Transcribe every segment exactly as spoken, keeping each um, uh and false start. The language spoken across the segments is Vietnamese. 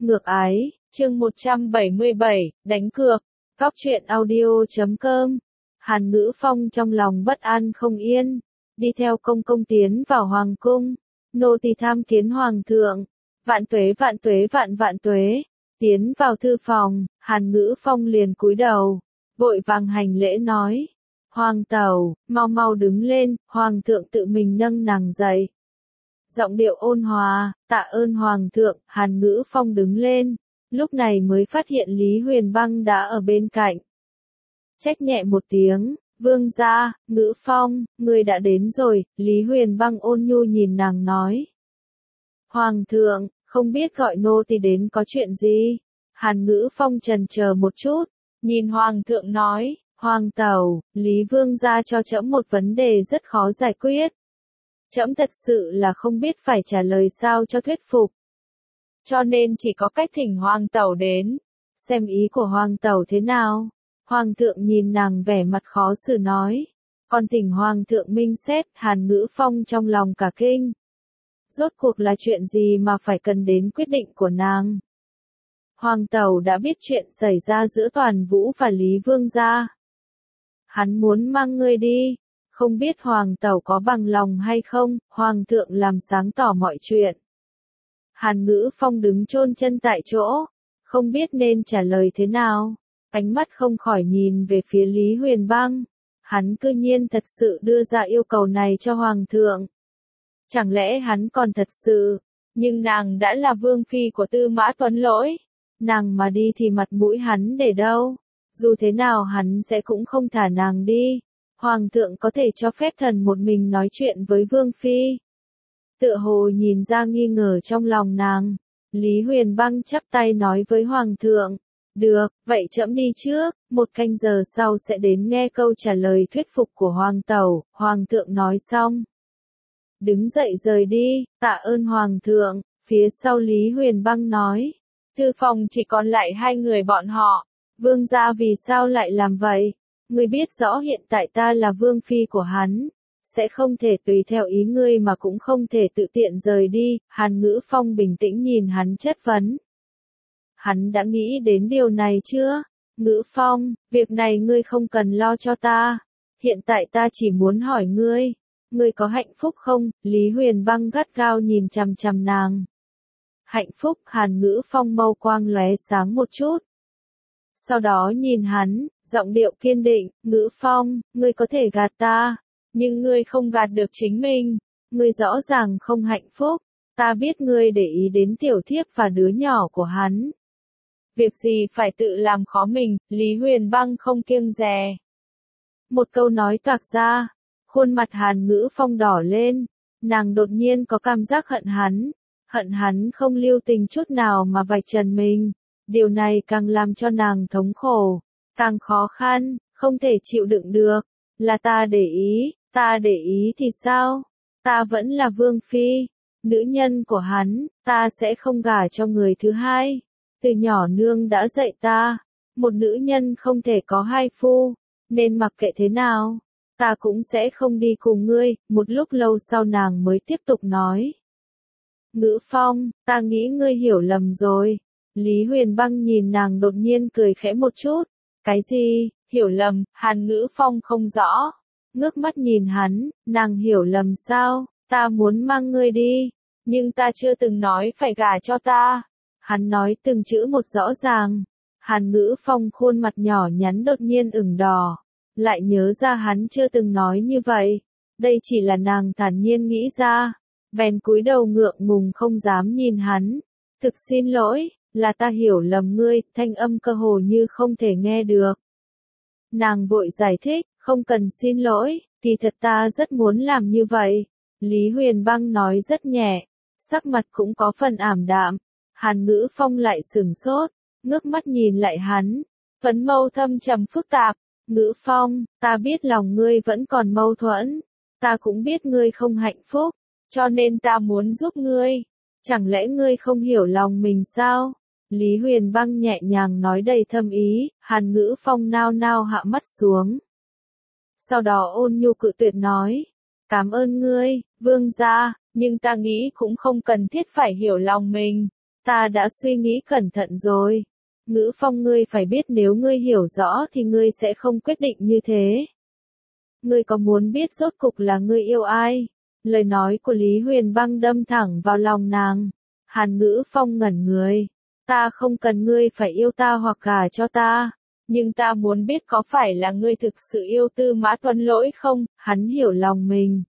Ngược ái, chương một trăm bảy mươi bảy, đánh cược, Góc truyện audio chấm com. Hàn Ngữ Phong trong lòng bất an không yên, đi theo công công tiến vào hoàng cung, nô tỳ tham kiến hoàng thượng, vạn tuế vạn tuế vạn vạn tuế, tiến vào thư phòng, Hàn Ngữ Phong liền cúi đầu, vội vàng hành lễ nói, hoàng tẩu, mau mau đứng lên, hoàng thượng tự mình nâng nàng dậy. Giọng điệu ôn hòa, tạ ơn hoàng thượng, Hàn Ngữ Phong đứng lên, lúc này mới phát hiện Lý Huyền Băng đã ở bên cạnh. Trách nhẹ một tiếng, vương gia, Ngữ Phong, ngươi đã đến rồi, Lý Huyền Băng ôn nhu nhìn nàng nói. Hoàng thượng, không biết gọi nô tỳ đến có chuyện gì? Hàn Ngữ Phong trần chờ một chút, nhìn hoàng thượng nói, hoàng tẩu, Lý vương gia cho trẫm một vấn đề rất khó giải quyết. Trẫm thật sự là không biết phải trả lời sao cho thuyết phục. Cho nên chỉ có cách thỉnh hoàng tẩu đến. Xem ý của hoàng tẩu thế nào? Hoàng thượng nhìn nàng vẻ mặt khó xử nói. Còn thỉnh hoàng thượng minh xét, Hàn Ngữ Phong trong lòng cả kinh. Rốt cuộc là chuyện gì mà phải cần đến quyết định của nàng? Hoàng tẩu đã biết chuyện xảy ra giữa Toàn Vũ và Lý Vương gia. Hắn muốn mang ngươi đi. Không biết hoàng tẩu có bằng lòng hay không, hoàng thượng làm sáng tỏ mọi chuyện. Hàn Ngữ Phong đứng chôn chân tại chỗ, không biết nên trả lời thế nào, ánh mắt không khỏi nhìn về phía Lý Huyền Băng. Hắn cư nhiên thật sự đưa ra yêu cầu này cho hoàng thượng. Chẳng lẽ hắn còn thật sự, nhưng nàng đã là vương phi của Tư Mã Tuấn Lỗi, nàng mà đi thì mặt mũi hắn để đâu, dù thế nào hắn sẽ cũng không thả nàng đi. Hoàng thượng có thể cho phép thần một mình nói chuyện với Vương Phi. Tựa hồ nhìn ra nghi ngờ trong lòng nàng. Lý Huyền Băng chắp tay nói với Hoàng thượng. Được, vậy trẫm đi trước, một canh giờ sau sẽ đến nghe câu trả lời thuyết phục của Hoàng tẩu. Hoàng thượng nói xong. Đứng dậy rời đi, tạ ơn Hoàng thượng, phía sau Lý Huyền Băng nói. Thư phòng chỉ còn lại hai người bọn họ. Vương gia vì sao lại làm vậy? Ngươi biết rõ hiện tại ta là vương phi của hắn, sẽ không thể tùy theo ý ngươi mà cũng không thể tự tiện rời đi. Hàn Ngữ Phong bình tĩnh nhìn hắn chất vấn. Hắn đã nghĩ đến điều này chưa? Ngữ Phong, việc này ngươi không cần lo cho ta. Hiện tại ta chỉ muốn hỏi ngươi, ngươi có hạnh phúc không? Lý Huyền Băng gắt gao nhìn chằm chằm nàng. Hạnh phúc? Hàn Ngữ Phong mâu quang lóe sáng một chút. Sau đó nhìn hắn, giọng điệu kiên định, Ngữ Phong, ngươi có thể gạt ta, nhưng ngươi không gạt được chính mình, ngươi rõ ràng không hạnh phúc, ta biết ngươi để ý đến tiểu thiếp và đứa nhỏ của hắn. Việc gì phải tự làm khó mình, Lý Huyền Băng không kiêng dè. Một câu nói toạc ra, khuôn mặt Hàn Ngữ Phong đỏ lên, nàng đột nhiên có cảm giác hận hắn, hận hắn không lưu tình chút nào mà vạch trần mình. Điều này càng làm cho nàng thống khổ, càng khó khăn, không thể chịu đựng được. Là ta để ý, ta để ý thì sao? Ta vẫn là vương phi, nữ nhân của hắn, ta sẽ không gả cho người thứ hai. Từ nhỏ nương đã dạy ta, một nữ nhân không thể có hai phu, nên mặc kệ thế nào, ta cũng sẽ không đi cùng ngươi. Một lúc lâu sau nàng mới tiếp tục nói. Ngữ Phong, ta nghĩ ngươi hiểu lầm rồi. Lý Huyền Băng nhìn nàng đột nhiên cười khẽ một chút. Cái gì? Hiểu lầm? Hàn Ngữ Phong không rõ. Ngước mắt nhìn hắn, nàng hiểu lầm sao? Ta muốn mang ngươi đi, nhưng ta chưa từng nói phải gả cho ta. Hắn nói từng chữ một rõ ràng. Hàn Ngữ Phong khuôn mặt nhỏ nhắn đột nhiên ửng đỏ. Lại nhớ ra hắn chưa từng nói như vậy. Đây chỉ là nàng thản nhiên nghĩ ra. Bèn cúi đầu ngượng ngùng không dám nhìn hắn. Thực xin lỗi. Là ta hiểu lầm ngươi, thanh âm cơ hồ như không thể nghe được. Nàng vội giải thích, không cần xin lỗi, thì thật ta rất muốn làm như vậy. Lý Huyền Băng nói rất nhẹ, sắc mặt cũng có phần ảm đạm. Hàn Ngữ Phong lại sửng sốt, ngước mắt nhìn lại hắn, phấn mâu thâm trầm phức tạp. Ngữ Phong, ta biết lòng ngươi vẫn còn mâu thuẫn, ta cũng biết ngươi không hạnh phúc, cho nên ta muốn giúp ngươi. Chẳng lẽ ngươi không hiểu lòng mình sao? Lý Huyền Băng nhẹ nhàng nói đầy thâm ý, Hàn Ngữ Phong nao nao hạ mắt xuống. Sau đó ôn nhu cự tuyệt nói, cảm ơn ngươi, vương gia, nhưng ta nghĩ cũng không cần thiết phải hiểu lòng mình. Ta đã suy nghĩ cẩn thận rồi. Ngữ Phong, ngươi phải biết nếu ngươi hiểu rõ thì ngươi sẽ không quyết định như thế. Ngươi có muốn biết rốt cục là ngươi yêu ai? Lời nói của Lý Huyền Băng đâm thẳng vào lòng nàng. Hàn Ngữ Phong ngẩn người. Ta không cần ngươi phải yêu ta hoặc gả cho ta. Nhưng ta muốn biết có phải là ngươi thực sự yêu Tư Mã Tuấn Lỗi không? Hắn hiểu lòng mình.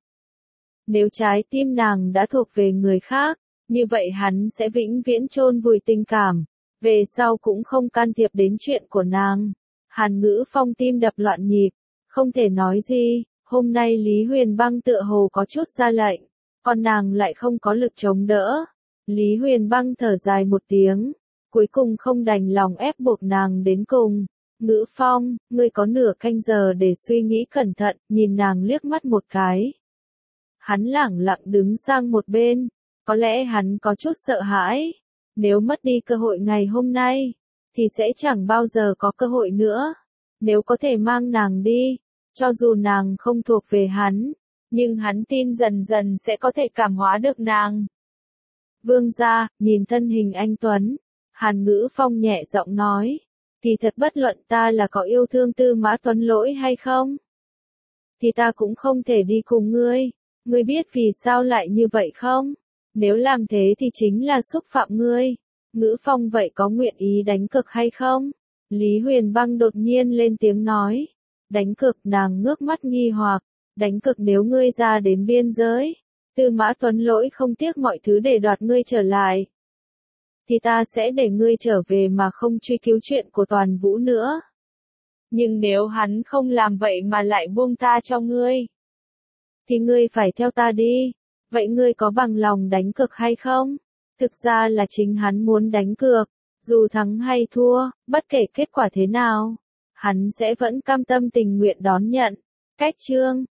Nếu trái tim nàng đã thuộc về người khác, như vậy hắn sẽ vĩnh viễn chôn vùi tình cảm. Về sau cũng không can thiệp đến chuyện của nàng. Hàn Ngữ Phong tim đập loạn nhịp. Không thể nói gì. Hôm nay Lý Huyền Băng tựa hồ có chút ra lệnh. Còn nàng lại không có lực chống đỡ. Lý Huyền Băng thở dài một tiếng. Cuối cùng không đành lòng ép buộc nàng đến cùng. Ngữ Phong, ngươi có nửa canh giờ để suy nghĩ cẩn thận, nhìn nàng liếc mắt một cái. Hắn lẳng lặng đứng sang một bên. Có lẽ hắn có chút sợ hãi. Nếu mất đi cơ hội ngày hôm nay, thì sẽ chẳng bao giờ có cơ hội nữa. Nếu có thể mang nàng đi, cho dù nàng không thuộc về hắn, nhưng hắn tin dần dần sẽ có thể cảm hóa được nàng. Vương gia, nhìn thân hình anh Tuấn, Hàn Ngữ Phong nhẹ giọng nói, thì thật bất luận ta là có yêu thương Tư Mã Tuấn Lỗi hay không, thì ta cũng không thể đi cùng ngươi. Ngươi biết vì sao lại như vậy không? Nếu làm thế thì chính là xúc phạm ngươi. Ngữ Phong, vậy có nguyện ý đánh cược hay không? Lý Huyền Băng đột nhiên lên tiếng nói. Đánh cược? Nàng ngước mắt nghi hoặc. Đánh cược nếu ngươi ra đến biên giới, Tư Mã Tuấn Lỗi không tiếc mọi thứ để đoạt ngươi trở lại, thì ta sẽ để ngươi trở về mà không truy cứu chuyện của Toàn Vũ nữa. Nhưng nếu hắn không làm vậy mà lại buông tha cho ngươi, thì ngươi phải theo ta đi. Vậy ngươi có bằng lòng đánh cược hay không? Thực ra là chính hắn muốn đánh cược. Dù thắng hay thua, bất kể kết quả thế nào, hắn sẽ vẫn cam tâm tình nguyện đón nhận. Cách chương